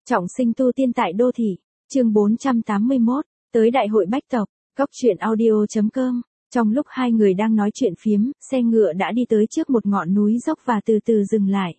Trọng sinh tu tiên tại đô thị, chương 481, tới đại hội bách tộc, góc truyện audio.com. Trong lúc hai người đang nói chuyện phiếm, xe ngựa đã đi tới trước một ngọn núi dốc và từ từ dừng lại.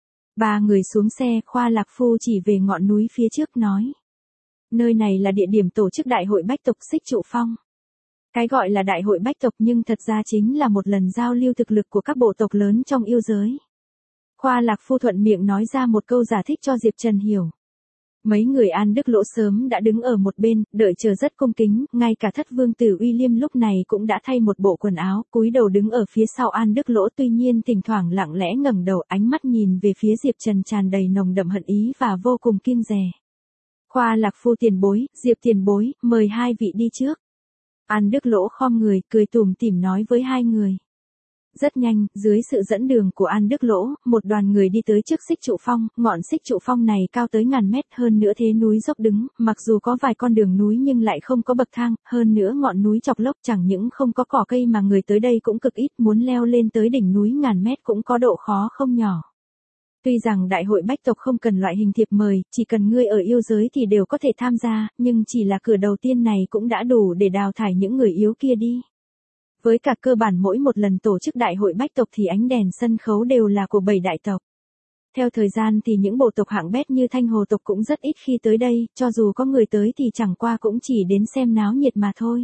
Ba người xuống xe, Khoa Lạc Phu chỉ về ngọn núi phía trước nói. Nơi này là địa điểm tổ chức đại hội bách tộc Xích Trụ Phong. Cái gọi là đại hội bách tộc nhưng thật ra chính là một lần giao lưu thực lực của các bộ tộc lớn trong yêu giới. Khoa Lạc Phu thuận miệng nói ra một câu giải thích cho Diệp Trần hiểu. Mấy người An Đức Lỗ sớm đã đứng ở một bên, đợi chờ rất cung kính, ngay cả Thất Vương tử William lúc này cũng đã thay một bộ quần áo, cúi đầu đứng ở phía sau An Đức Lỗ, tuy nhiên thỉnh thoảng lặng lẽ ngẩng đầu, ánh mắt nhìn về phía Diệp Trần tràn đầy nồng đậm hận ý và vô cùng kiêng dè. Khoa Lạc Phu tiền bối, Diệp tiền bối, mời hai vị đi trước. An Đức Lỗ khom người, cười tủm tỉm nói với hai người. Rất nhanh, dưới sự dẫn đường của An Đức Lỗ, một đoàn người đi tới trước Xích Trụ Phong, ngọn Xích Trụ Phong này cao tới ngàn mét, hơn nữa thế núi dốc đứng, mặc dù có vài con đường núi nhưng lại không có bậc thang, hơn nữa ngọn núi chọc lốc chẳng những không có cỏ cây mà người tới đây cũng cực ít, muốn leo lên tới đỉnh núi ngàn mét cũng có độ khó không nhỏ. Tuy rằng đại hội bách tộc không cần loại hình thiệp mời, chỉ cần ngươi ở yêu giới thì đều có thể tham gia, nhưng chỉ là cửa đầu tiên này cũng đã đủ để đào thải những người yếu kia đi. Với cả cơ bản mỗi một lần tổ chức đại hội bách tộc thì ánh đèn sân khấu đều là của 7 đại tộc. Theo thời gian thì những bộ tộc hạng bét như Thanh Hồ tộc cũng rất ít khi tới đây, cho dù có người tới thì chẳng qua cũng chỉ đến xem náo nhiệt mà thôi.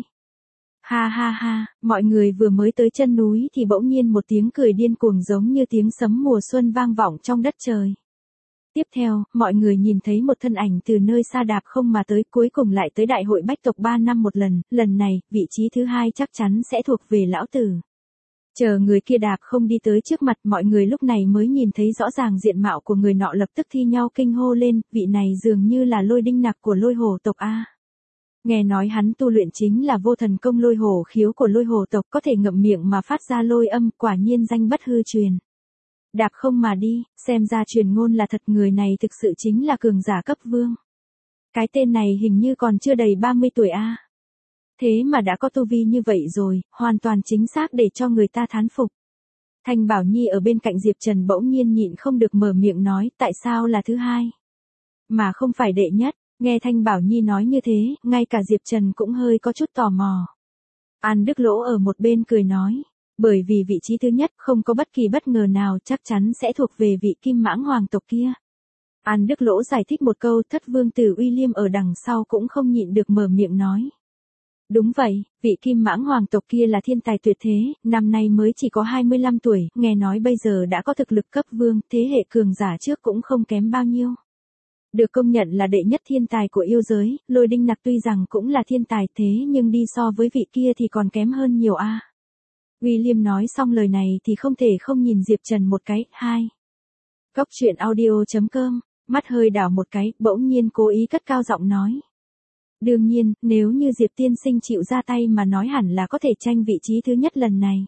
Ha ha ha, mọi người vừa mới tới chân núi thì bỗng nhiên một tiếng cười điên cuồng giống như tiếng sấm mùa xuân vang vọng trong đất trời. Tiếp theo, mọi người nhìn thấy một thân ảnh từ nơi xa đạp không mà tới, cuối cùng lại tới đại hội bách tộc 3 năm một lần này, vị trí thứ hai chắc chắn sẽ thuộc về lão tử. Chờ người kia đạp không đi tới trước mặt, mọi người lúc này mới nhìn thấy rõ ràng diện mạo của người nọ, lập tức thi nhau kinh hô lên, vị này dường như là Lôi Đinh Nặc của Lôi Hổ tộc a. Nghe nói hắn tu luyện chính là vô thần công Lôi Hổ khiếu của Lôi Hổ tộc, có thể ngậm miệng mà phát ra lôi âm, quả nhiên danh bất hư truyền. Đạp không mà đi, xem ra truyền ngôn là thật, người này thực sự chính là cường giả cấp vương. Cái tên này hình như còn chưa đầy 30 tuổi a. Thế mà đã có tu vi như vậy rồi, hoàn toàn chính xác để cho người ta thán phục. Thanh Bảo Nhi ở bên cạnh Diệp Trần bỗng nhiên nhịn không được mở miệng nói, tại sao là thứ hai? Mà không phải đệ nhất, nghe Thanh Bảo Nhi nói như thế, ngay cả Diệp Trần cũng hơi có chút tò mò. An Đức Lỗ ở một bên cười nói. Bởi vì vị trí thứ nhất không có bất kỳ bất ngờ nào, chắc chắn sẽ thuộc về vị Kim Mãng Hoàng tộc kia. An Đức Lỗ giải thích một câu, Thất Vương tử William ở đằng sau cũng không nhịn được mở miệng nói. Đúng vậy, vị Kim Mãng Hoàng tộc kia là thiên tài tuyệt thế, năm nay mới chỉ có 25 tuổi, nghe nói bây giờ đã có thực lực cấp vương, thế hệ cường giả trước cũng không kém bao nhiêu. Được công nhận là đệ nhất thiên tài của yêu giới, Lôi Đinh Nặc tuy rằng cũng là thiên tài thế nhưng đi so với vị kia thì còn kém hơn nhiều a. William nói xong lời này thì không thể không nhìn Diệp Trần một cái. Góc truyện audio.com, mắt hơi đảo một cái, bỗng nhiên cố ý cất cao giọng nói. Đương nhiên, nếu như Diệp tiên sinh chịu ra tay mà nói hẳn là có thể tranh vị trí thứ nhất lần này.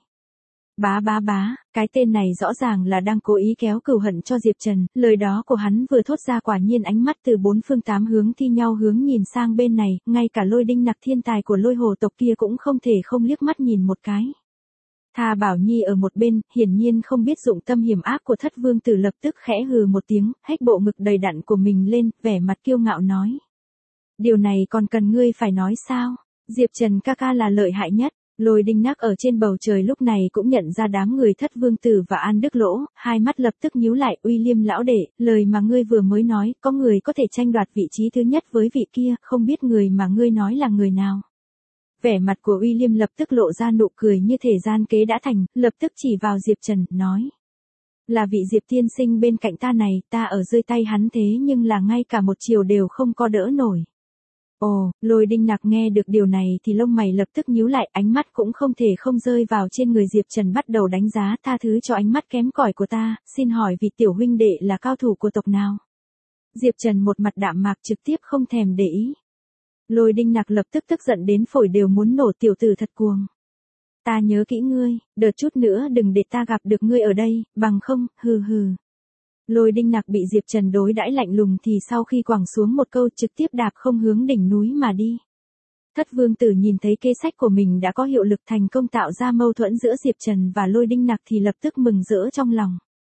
Bá, cái tên này rõ ràng là đang cố ý kéo cừu hận cho Diệp Trần, lời đó của hắn vừa thốt ra quả nhiên ánh mắt từ bốn phương tám hướng thi nhau hướng nhìn sang bên này, ngay cả Lôi Đinh Nặc thiên tài của Lôi Hồ tộc kia cũng không thể không liếc mắt nhìn một cái. Tha Bảo Nhi ở một bên, hiển nhiên không biết dụng tâm hiểm ác của Thất Vương tử, lập tức khẽ hừ một tiếng, hét bộ ngực đầy đặn của mình lên, vẻ mặt kiêu ngạo nói. Điều này còn cần ngươi phải nói sao? Diệp Trần ca ca là lợi hại nhất. Lôi Đinh Nặc ở trên bầu trời lúc này cũng nhận ra đám người Thất Vương tử và An Đức Lỗ, hai mắt lập tức nhíu lại. William lão đệ, lời mà ngươi vừa mới nói, có người có thể tranh đoạt vị trí thứ nhất với vị kia, không biết người mà ngươi nói là người nào? Vẻ mặt của William lập tức lộ ra nụ cười như thể gian kế đã thành, lập tức chỉ vào Diệp Trần, nói. Là vị Diệp tiên sinh bên cạnh ta này, ta ở dưới tay hắn thế nhưng là ngay cả một chiều đều không có đỡ nổi. Ồ, Lôi Đinh Nặc nghe được điều này thì lông mày lập tức nhíu lại, ánh mắt cũng không thể không rơi vào trên người Diệp Trần, bắt đầu đánh giá, tha thứ cho ánh mắt kém cỏi của ta, xin hỏi vị tiểu huynh đệ là cao thủ của tộc nào? Diệp Trần một mặt đạm mạc trực tiếp không thèm để ý. Lôi Đinh Nặc lập tức tức giận đến phổi đều muốn nổ, tiểu tử thật cuồng. Ta nhớ kỹ ngươi, đợt chút nữa đừng để ta gặp được ngươi ở đây, bằng không, hừ. Lôi Đinh Nặc bị Diệp Trần đối đãi lạnh lùng thì sau khi quẳng xuống một câu trực tiếp đạp không hướng đỉnh núi mà đi. Thất Vương tử nhìn thấy kế sách của mình đã có hiệu lực, thành công tạo ra mâu thuẫn giữa Diệp Trần và Lôi Đinh Nặc thì lập tức mừng rỡ trong lòng.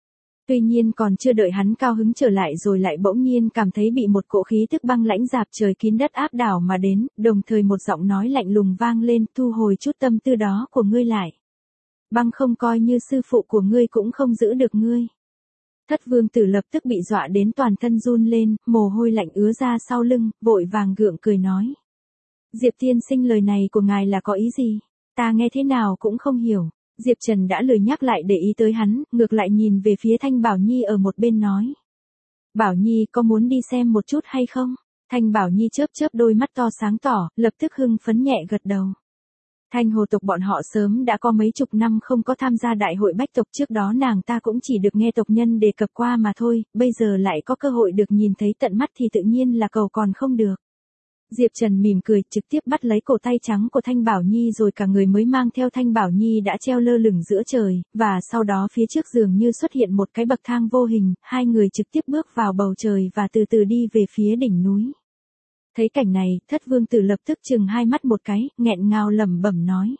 Tuy nhiên còn chưa đợi hắn cao hứng trở lại rồi lại bỗng nhiên cảm thấy bị một cỗ khí tức băng lãnh rạp trời kín đất áp đảo mà đến, đồng thời một giọng nói lạnh lùng vang lên, thu hồi chút tâm tư đó của ngươi lại. Băng không coi như sư phụ của ngươi cũng không giữ được ngươi. Thất vương tử lập tức bị dọa đến toàn thân run lên, mồ hôi lạnh ứa ra sau lưng, vội vàng gượng cười nói. Diệp tiên sinh, lời này của ngài là có ý gì? Ta nghe thế nào cũng không hiểu. Diệp Trần đã lười nhắc lại để ý tới hắn, ngược lại nhìn về phía Thanh Bảo Nhi ở một bên nói. Bảo Nhi có muốn đi xem một chút hay không? Thanh Bảo Nhi chớp chớp đôi mắt to sáng tỏ, lập tức hưng phấn nhẹ gật đầu. Thanh Hồ tộc bọn họ sớm đã có mấy chục năm không có tham gia đại hội bách tộc, trước đó nàng ta cũng chỉ được nghe tộc nhân đề cập qua mà thôi, bây giờ lại có cơ hội được nhìn thấy tận mắt thì tự nhiên là cầu còn không được. Diệp Trần mỉm cười, trực tiếp bắt lấy cổ tay trắng của Thanh Bảo Nhi rồi cả người mới mang theo Thanh Bảo Nhi đã treo lơ lửng giữa trời, và sau đó phía trước dường như xuất hiện một cái bậc thang vô hình, hai người trực tiếp bước vào bầu trời và từ từ đi về phía đỉnh núi. Thấy cảnh này, Thất vương tử lập tức chừng hai mắt một cái, nghẹn ngào lẩm bẩm nói.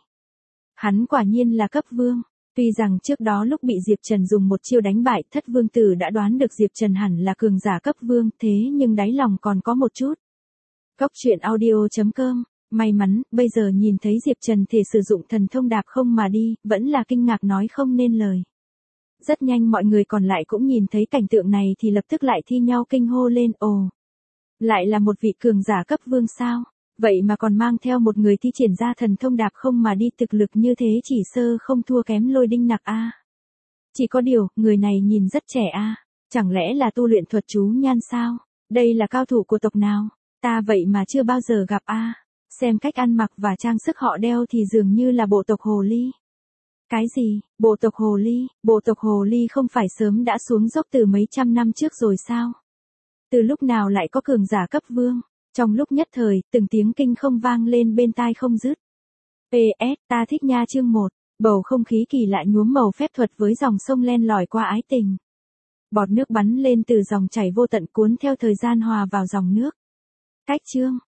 Hắn quả nhiên là cấp vương. Tuy rằng trước đó lúc bị Diệp Trần dùng một chiêu đánh bại, Thất vương tử đã đoán được Diệp Trần hẳn là cường giả cấp vương, thế nhưng đáy lòng còn có một chút. Cốc truyện audio.com, may mắn, bây giờ nhìn thấy Diệp Trần thể sử dụng thần thông đạp không mà đi, vẫn là kinh ngạc nói không nên lời. Rất nhanh mọi người còn lại cũng nhìn thấy cảnh tượng này thì lập tức lại thi nhau kinh hô lên, ồ. Lại là một vị cường giả cấp vương sao, vậy mà còn mang theo một người thi triển ra thần thông đạp không mà đi, thực lực như thế chỉ sơ không thua kém Lôi Đinh Nặc a. Chỉ có điều, người này nhìn rất trẻ a, chẳng lẽ là tu luyện thuật chú nhan sao, đây là cao thủ của tộc nào? Ta vậy mà chưa bao giờ gặp a. Xem cách ăn mặc và trang sức họ đeo thì dường như là bộ tộc Hồ Ly. Cái gì, bộ tộc Hồ Ly? Bộ tộc Hồ Ly không phải sớm đã xuống dốc từ mấy trăm năm trước rồi sao? Từ lúc nào lại có cường giả cấp vương? Trong lúc nhất thời, từng tiếng kinh không vang lên bên tai không dứt. PS, ta thích nha chương 1, bầu không khí kỳ lạ nhuốm màu phép thuật với dòng sông len lỏi qua ái tình. Bọt nước bắn lên từ dòng chảy vô tận cuốn theo thời gian hòa vào dòng nước. Cách chương.